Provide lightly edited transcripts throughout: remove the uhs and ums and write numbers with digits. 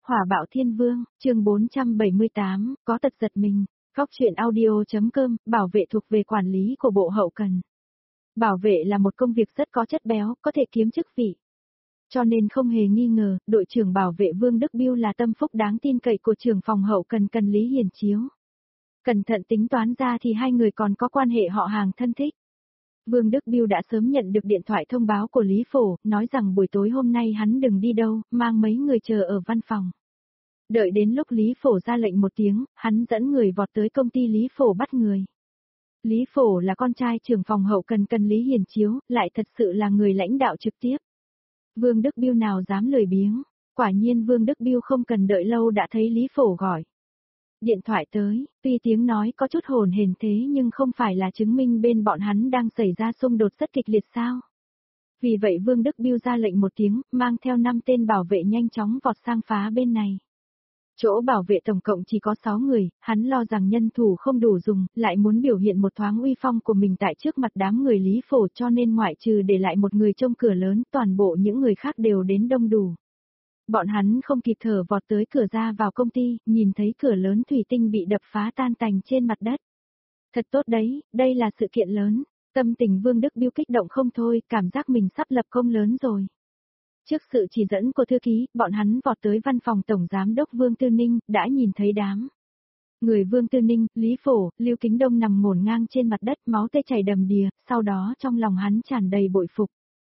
Hỏa bạo thiên vương, chương 478, có tật giật mình. Góc truyện audio.com, bảo vệ thuộc về quản lý của bộ hậu cần. Bảo vệ là một công việc rất có chất béo, có thể kiếm chức vị. Cho nên không hề nghi ngờ, đội trưởng bảo vệ Vương Đức Biêu là tâm phúc đáng tin cậy của trưởng phòng hậu cần Lý Hiền Chiếu. Cẩn thận tính toán ra thì hai người còn có quan hệ họ hàng thân thích. Vương Đức Biêu đã sớm nhận được điện thoại thông báo của Lý Phổ, nói rằng buổi tối hôm nay hắn đừng đi đâu, mang mấy người chờ ở văn phòng. Đợi đến lúc Lý Phổ ra lệnh một tiếng, hắn dẫn người vọt tới công ty Lý Phổ bắt người. Lý Phổ là con trai trưởng phòng hậu cần Lý Hiền Chiếu, lại thật sự là người lãnh đạo trực tiếp. Vương Đức Biêu nào dám lười biếng, quả nhiên Vương Đức Biêu không cần đợi lâu đã thấy Lý Phổ gọi. Điện thoại tới, tuy tiếng nói có chút hồn hển thế nhưng không phải là chứng minh bên bọn hắn đang xảy ra xung đột rất kịch liệt sao. Vì vậy Vương Đức Biêu ra lệnh một tiếng, mang theo 5 tên bảo vệ nhanh chóng vọt sang phá bên này. Chỗ bảo vệ tổng cộng chỉ có 6 người, hắn lo rằng nhân thủ không đủ dùng, lại muốn biểu hiện một thoáng uy phong của mình tại trước mặt đám người Lý Phổ cho nên ngoại trừ để lại một người trông cửa lớn, toàn bộ những người khác đều đến đông đủ. Bọn hắn không kịp thở vọt tới cửa ra vào công ty, nhìn thấy cửa lớn thủy tinh bị đập phá tan tành trên mặt đất. Thật tốt đấy, đây là sự kiện lớn. Tâm tình Vương Đức Biêu kích động không thôi, cảm giác mình sắp lập công lớn rồi. Trước sự chỉ dẫn của thư ký, bọn hắn vọt tới văn phòng Tổng Giám đốc Vương Tư Ninh, đã nhìn thấy đám người Vương Tư Ninh, Lý Phổ, Lưu Kính Đông nằm ngổn ngang trên mặt đất, máu tê chảy đầm đìa, sau đó trong lòng hắn tràn đầy bội phục.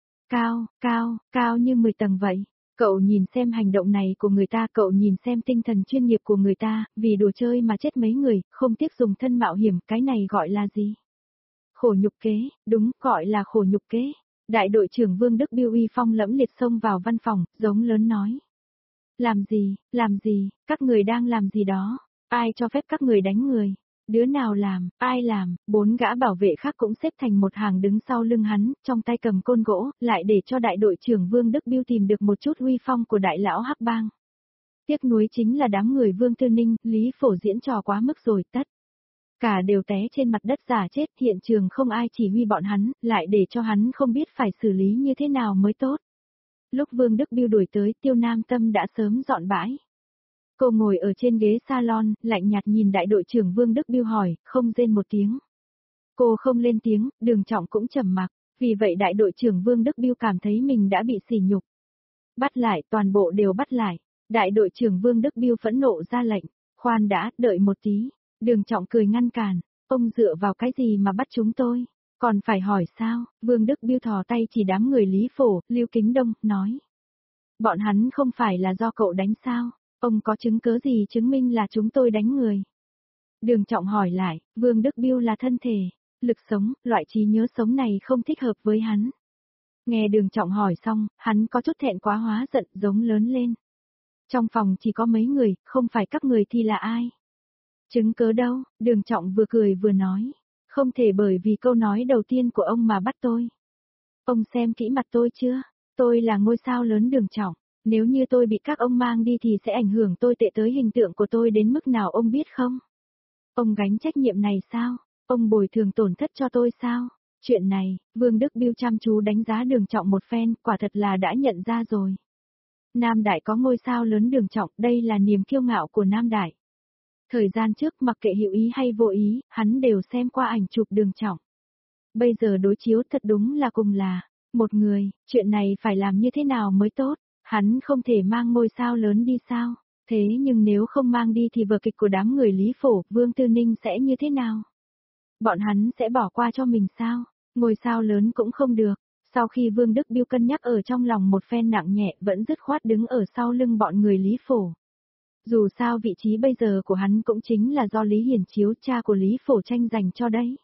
Cao như 10 tầng vậy. Cậu nhìn xem hành động này của người ta, cậu nhìn xem tinh thần chuyên nghiệp của người ta, vì đùa chơi mà chết mấy người, không tiếc dùng thân mạo hiểm, cái này gọi là gì? Khổ nhục kế, đúng, gọi là khổ nhục kế. Đại đội trưởng Vương Đức Biêu uy phong lẫm liệt xông vào văn phòng, giống lớn nói. Làm gì, các người đang làm gì đó? Ai cho phép các người đánh người? Đứa nào làm, ai làm? 4 gã bảo vệ khác cũng xếp thành một hàng đứng sau lưng hắn, trong tay cầm côn gỗ, lại để cho đại đội trưởng Vương Đức Biêu tìm được một chút uy phong của đại lão Hắc Bang. Tiếc nuối chính là đám người Vương Tư Ninh, Lý Phổ diễn trò quá mức rồi, tất cả đều té trên mặt đất giả chết, hiện trường không ai chỉ huy bọn hắn, lại để cho hắn không biết phải xử lý như thế nào mới tốt. Lúc Vương Đức Biêu đuổi tới, Tiêu Nam Tâm đã sớm dọn bãi. Cô ngồi ở trên ghế salon, lạnh nhạt nhìn đại đội trưởng Vương Đức Biêu hỏi, không rên một tiếng. Cô không lên tiếng, Đường Trọng cũng trầm mặc, vì vậy đại đội trưởng Vương Đức Biêu cảm thấy mình đã bị sỉ nhục. Bắt lại, toàn bộ đều bắt lại. Đại đội trưởng Vương Đức Biêu phẫn nộ ra lệnh, khoan đã, đợi một tí. Đường Trọng cười ngăn cản, ông dựa vào cái gì mà bắt chúng tôi? Còn phải hỏi sao? Vương Đức Biêu thò tay chỉ đám người Lý Phổ, Lưu Kính Đông, nói. Bọn hắn không phải là do cậu đánh sao? Ông có chứng cứ gì chứng minh là chúng tôi đánh người? Đường Trọng hỏi lại, Vương Đức Biêu là thân thể, lực sống, loại trí nhớ sống này không thích hợp với hắn. Nghe Đường Trọng hỏi xong, hắn có chút thẹn quá hóa giận, giống lớn lên. Trong phòng chỉ có mấy người, không phải các người thì là ai? Chứng cứ đâu? Đường Trọng vừa cười vừa nói. Không thể bởi vì câu nói đầu tiên của ông mà bắt tôi. Ông xem kỹ mặt tôi chưa? Tôi là ngôi sao lớn Đường Trọng. Nếu như tôi bị các ông mang đi thì sẽ ảnh hưởng tôi tệ tới hình tượng của tôi đến mức nào ông biết không? Ông gánh trách nhiệm này sao? Ông bồi thường tổn thất cho tôi sao? Chuyện này, Vương Đức Biêu chăm chú đánh giá Đường Trọng một phen, quả thật là đã nhận ra rồi. Nam Đại có ngôi sao lớn Đường Trọng, đây là niềm kiêu ngạo của Nam Đại. Thời gian trước mặc kệ hữu ý hay vô ý, hắn đều xem qua ảnh chụp Đường Trọng. Bây giờ đối chiếu thật đúng là cùng là một người, chuyện này phải làm như thế nào mới tốt? Hắn không thể mang ngôi sao lớn đi sao? Thế nhưng nếu không mang đi thì vở kịch của đám người Lý Phổ, Vương Tư Ninh sẽ như thế nào? Bọn hắn sẽ bỏ qua cho mình sao? Ngôi sao lớn cũng không được. Sau khi Vương Đức Biêu cân nhắc ở trong lòng một phen nặng nhẹ vẫn dứt khoát đứng ở sau lưng bọn người Lý Phổ. Dù sao vị trí bây giờ của hắn cũng chính là do Lý Hiền Chiếu cha của Lý Phổ tranh giành cho đấy.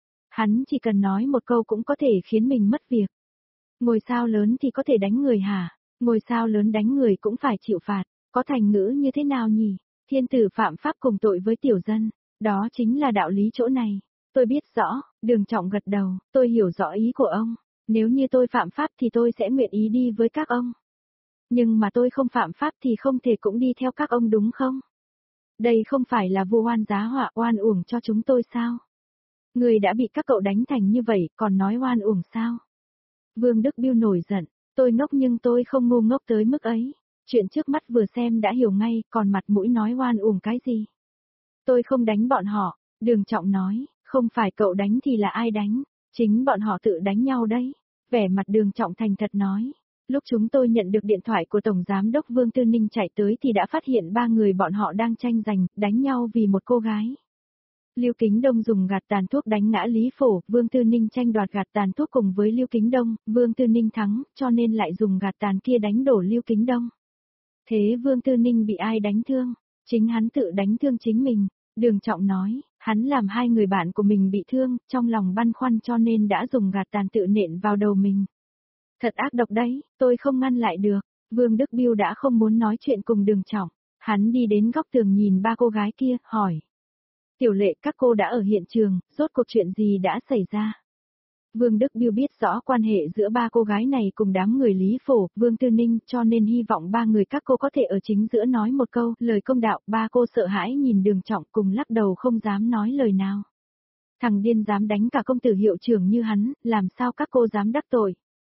Hắn chỉ cần nói một câu cũng có thể khiến mình mất việc. Ngôi sao lớn thì có thể đánh người hả? Ngôi sao lớn đánh người cũng phải chịu phạt, có thành ngữ như thế nào nhỉ? Thiên tử phạm pháp cùng tội với tiểu dân, đó chính là đạo lý chỗ này. Tôi biết rõ, Đường Trọng gật đầu, tôi hiểu rõ ý của ông. Nếu như tôi phạm pháp thì tôi sẽ nguyện ý đi với các ông. Nhưng mà tôi không phạm pháp thì không thể cũng đi theo các ông đúng không? Đây không phải là vu oan giá họa oan uổng cho chúng tôi sao? Người đã bị các cậu đánh thành như vậy còn nói oan uổng sao? Vương Đức Biêu nổi giận, tôi ngốc nhưng tôi không ngu ngốc tới mức ấy. Chuyện trước mắt vừa xem đã hiểu ngay, còn mặt mũi nói oan uổng cái gì. Tôi không đánh bọn họ, Đường Trọng nói, không phải cậu đánh thì là ai đánh, chính bọn họ tự đánh nhau đấy. Vẻ mặt Đường Trọng thành thật nói, lúc chúng tôi nhận được điện thoại của Tổng Giám đốc Vương Tư Ninh chạy tới thì đã phát hiện 3 người bọn họ đang tranh giành, đánh nhau vì một cô gái. Lưu Kính Đông dùng gạt tàn thuốc đánh ngã Lý Phổ, Vương Tư Ninh tranh đoạt gạt tàn thuốc cùng với Lưu Kính Đông, Vương Tư Ninh thắng, cho nên lại dùng gạt tàn kia đánh đổ Lưu Kính Đông. Thế Vương Tư Ninh bị ai đánh thương? Chính hắn tự đánh thương chính mình. Đường Trọng nói, hắn làm 2 người bạn của mình bị thương, trong lòng băn khoăn cho nên đã dùng gạt tàn tự nện vào đầu mình. Thật ác độc đấy, tôi không ngăn lại được. Vương Đức Biêu đã không muốn nói chuyện cùng Đường Trọng. Hắn đi đến góc tường nhìn 3 cô gái kia, hỏi. Tiểu Lệ, các cô đã ở hiện trường, rốt cuộc chuyện gì đã xảy ra? Vương Đức Biêu biết rõ quan hệ giữa 3 cô gái này cùng đám người Lý Phổ, Vương Tư Ninh, cho nên hy vọng 3 người các cô có thể ở chính giữa nói một câu, lời công đạo. 3 cô sợ hãi nhìn Đường Trọng cùng lắc đầu không dám nói lời nào. Thằng điên dám đánh cả công tử hiệu trưởng như hắn, làm sao các cô dám đắc tội?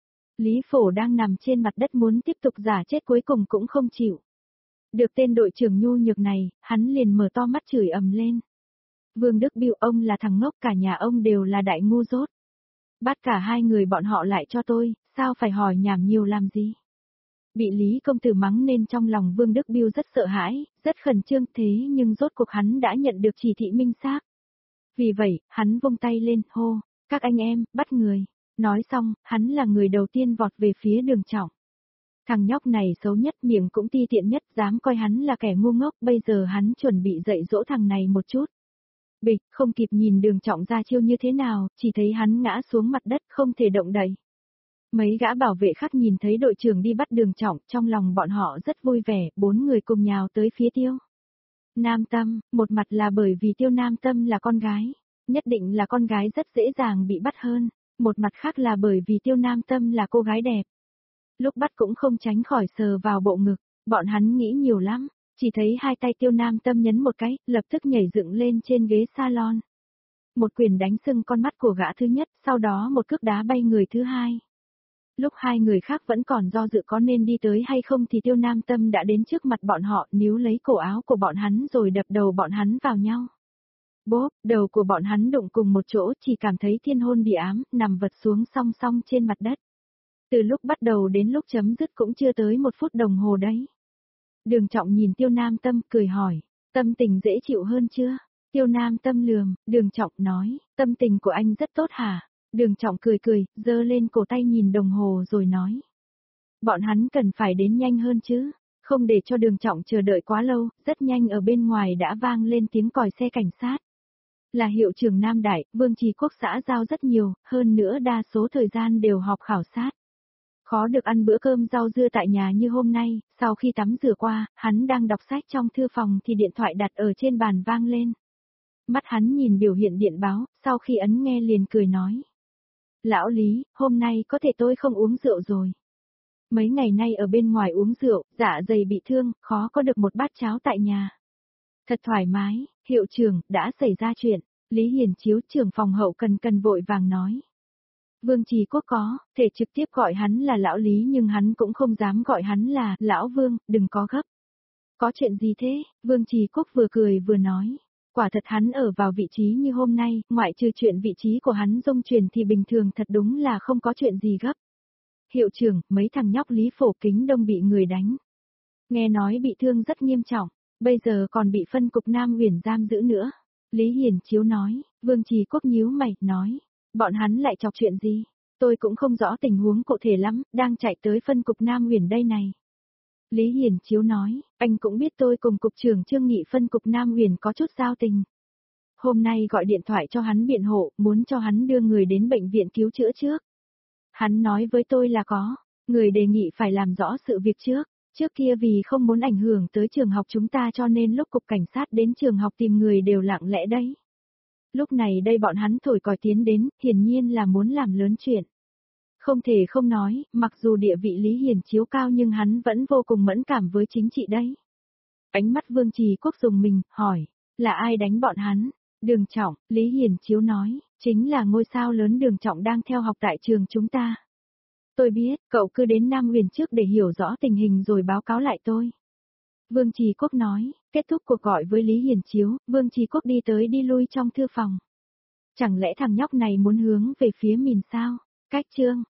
Lý Phổ đang nằm trên mặt đất muốn tiếp tục giả chết cuối cùng cũng không chịu. Được tên đội trưởng nhu nhược này, hắn liền mở to mắt chửi ầm lên. Vương Đức Biêu, ông là thằng ngốc, cả nhà ông đều là đại ngu dốt. Bắt cả 2 người bọn họ lại cho tôi, sao phải hỏi nhảm nhiều làm gì? Bị Lý công tử mắng nên trong lòng Vương Đức Biêu rất sợ hãi, rất khẩn trương, thế nhưng rốt cuộc hắn đã nhận được chỉ thị minh xác. Vì vậy, hắn vung tay lên, hô, các anh em, bắt người. Nói xong, hắn là người đầu tiên vọt về phía Đường Trọng. Thằng nhóc này xấu nhất, miệng cũng ti tiện nhất, dám coi hắn là kẻ ngu ngốc, bây giờ hắn chuẩn bị dạy dỗ thằng này một chút. Bịch, không kịp nhìn Đường Trọng ra chiêu như thế nào, chỉ thấy hắn ngã xuống mặt đất không thể động đậy. Mấy gã bảo vệ khác nhìn thấy đội trưởng đi bắt Đường Trọng, trong lòng bọn họ rất vui vẻ, 4 người cùng nhào tới phía Tiêu Nam Tâm, một mặt là bởi vì Tiêu Nam Tâm là con gái, nhất định là con gái rất dễ dàng bị bắt hơn, một mặt khác là bởi vì Tiêu Nam Tâm là cô gái đẹp. Lúc bắt cũng không tránh khỏi sờ vào bộ ngực, bọn hắn nghĩ nhiều lắm. Chỉ thấy 2 tay Tiêu Nam Tâm nhấn một cái, lập tức nhảy dựng lên trên ghế salon. Một quyền đánh sưng con mắt của gã thứ nhất, sau đó một cước đá bay người thứ hai. Lúc 2 người khác vẫn còn do dự có nên đi tới hay không thì Tiêu Nam Tâm đã đến trước mặt bọn họ, níu lấy cổ áo của bọn hắn rồi đập đầu bọn hắn vào nhau. Bốp, đầu của bọn hắn đụng cùng một chỗ, chỉ cảm thấy thiên hôn địa ám, nằm vật xuống song song trên mặt đất. Từ lúc bắt đầu đến lúc chấm dứt cũng chưa tới 1 phút đồng hồ đấy. Đường Trọng nhìn Tiêu Nam Tâm, cười hỏi, tâm tình dễ chịu hơn chưa? Tiêu Nam Tâm lườm, Đường Trọng nói, tâm tình của anh rất tốt hả? Đường Trọng cười cười, giơ lên cổ tay nhìn đồng hồ rồi nói. Bọn hắn cần phải đến nhanh hơn chứ, không để cho Đường Trọng chờ đợi quá lâu, rất nhanh ở bên ngoài đã vang lên tiếng còi xe cảnh sát. Là hiệu trưởng Nam Đại, Vương Trì Quốc xã giao rất nhiều, hơn nữa đa số thời gian đều họp khảo sát. Khó được ăn bữa cơm rau dưa tại nhà như hôm nay, sau khi tắm rửa qua, hắn đang đọc sách trong thư phòng thì điện thoại đặt ở trên bàn vang lên. Mắt hắn nhìn biểu hiện điện báo, sau khi ấn nghe liền cười nói. Lão Lý, hôm nay có thể tôi không uống rượu rồi. Mấy ngày nay ở bên ngoài uống rượu, dạ dày bị thương, khó có được một bát cháo tại nhà. Thật thoải mái, hiệu trưởng, đã xảy ra chuyện. Lý Hiền Chiếu trưởng phòng hậu cần vội vàng nói. Vương Trì Quốc có, thể trực tiếp gọi hắn là lão Lý nhưng hắn cũng không dám gọi hắn là lão Vương, đừng có gấp. Có chuyện gì thế? Vương Trì Quốc vừa cười vừa nói. Quả thật hắn ở vào vị trí như hôm nay, ngoại trừ chuyện vị trí của hắn dung chuyển thì bình thường thật đúng là không có chuyện gì gấp. Hiệu trưởng, mấy thằng nhóc Lý Phổ Kính Đông bị người đánh. Nghe nói bị thương rất nghiêm trọng, bây giờ còn bị phân cục Nam Uyển giam giữ nữa. Lý Hiền Chiếu nói, Vương Trì Quốc nhíu mày, nói. Bọn hắn lại chọc chuyện gì? Tôi cũng không rõ tình huống cụ thể lắm, đang chạy tới phân cục Nam Uyển đây này. Lý Hiền Chiếu nói, anh cũng biết tôi cùng cục trưởng Trương Nghị phân cục Nam Uyển có chút giao tình. Hôm nay gọi điện thoại cho hắn biện hộ, muốn cho hắn đưa người đến bệnh viện cứu chữa trước. Hắn nói với tôi là có, người đề nghị phải làm rõ sự việc trước kia vì không muốn ảnh hưởng tới trường học chúng ta cho nên lúc cục cảnh sát đến trường học tìm người đều lặng lẽ đấy. Lúc này đây bọn hắn thổi còi tiến đến, hiển nhiên là muốn làm lớn chuyện. Không thể không nói, mặc dù địa vị Lý Hiền Chiếu cao nhưng hắn vẫn vô cùng mẫn cảm với chính trị đấy. Ánh mắt Vương Trì Quốc dùng mình, hỏi, là ai đánh bọn hắn? Đường Trọng, Lý Hiền Chiếu nói, chính là ngôi sao lớn Đường Trọng đang theo học tại trường chúng ta. Tôi biết, cậu cứ đến Nam Huyền trước để hiểu rõ tình hình rồi báo cáo lại tôi. Vương Trì Quốc nói, kết thúc cuộc gọi với Lý Hiền Chiếu, Vương Trì Quốc đi tới đi lui trong thư phòng. Chẳng lẽ thằng nhóc này muốn hướng về phía mình sao? Cách chương